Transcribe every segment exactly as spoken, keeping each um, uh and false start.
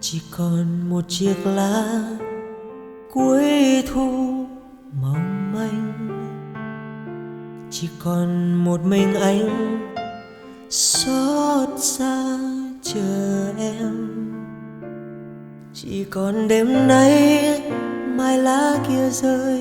Chỉ còn một chiếc lá cuối thu mong manh, chỉ còn một mình anh xót xa chờ em. Chỉ còn đêm nay mai lá kia rơi,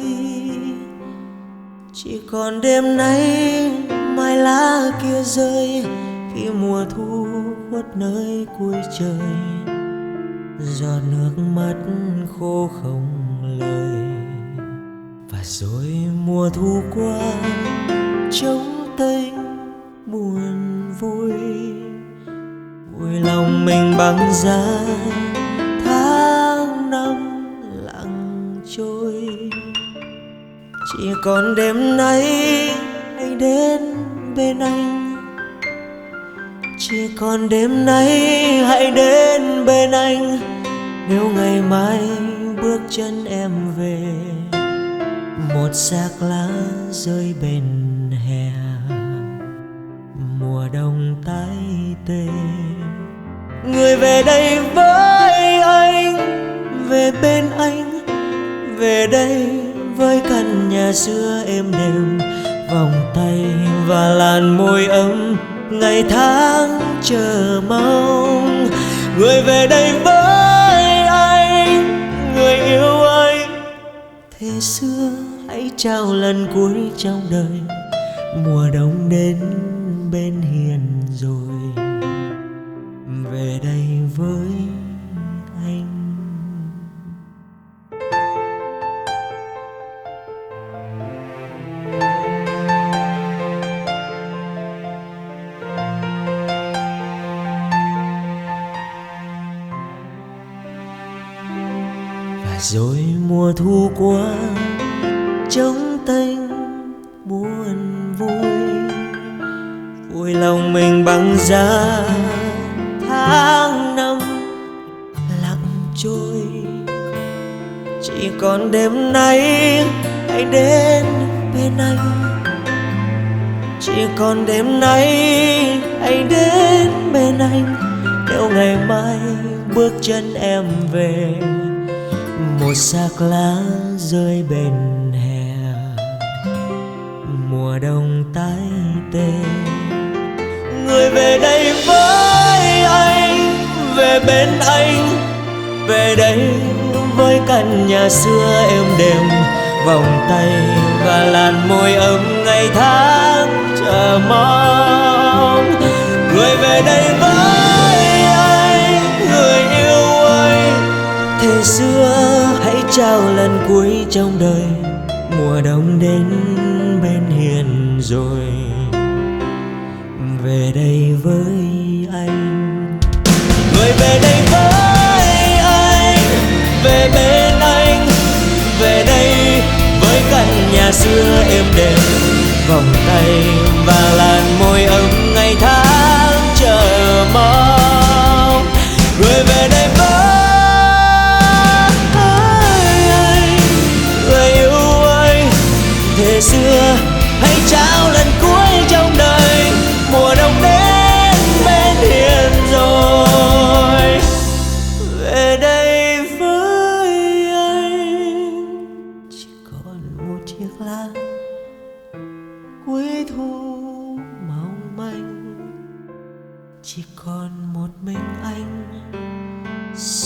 chỉ còn đêm nay mai lá kia rơi, khi mùa thu khuất nơi cuối trời, giọt nước mắt khô không lời. Và rồi mùa thu qua trống tênh buồn vui, vui lòng mình băng giá tháng năm lặng trôi. Chỉ còn đêm nay hãy đến bên anh, chỉ còn đêm nay hãy đến bên anh. Nếu ngày mai bước chân em về, một xác lá rơi bên hè, mùa đông tái tê. Người về đây với anh, về bên anh, về đây với căn nhà xưa êm đềm, vòng tay và làn môi ấm, ngày tháng chờ mong. Người về đây với anh, người yêu anh, thế xưa hãy trao lần cuối trong đời. Mùa đông đến bên hiền rồi, về đây với anh. Và rồi mùa thu qua trống tênh buồn vui, vui lòng mình băng giá tháng năm lặng trôi. Chỉ còn đêm nay hãy đến bên anh, chỉ còn đêm nay hãy đến bên anh. Nếu ngày mai bước chân em về, một xác lá rơi bên hè, mùa đông tái tê. Người về đây với anh, về bên anh, về đây với căn nhà xưa êm đềm, vòng tay và làn môi ấm, ngày tháng chờ mong. Người về đây với anh, người yêu ơi, thế xưa hãy trao lần cuối trong đời. Mùa đông đến bên hiền rồi, về đây với anh. Người về đây với anh, về bên anh, về đây với căn nhà xưa êm đềm, vòng tay và làn môi ấm, ngày tháng chờ mong. Người về đây với thế xưa hãy trao lần cuối trong đời. Mùa đông đến bên hiền rồi, về đây với anh. Chỉ còn một chiếc lá cuối thu mong manh, chỉ còn một mình anh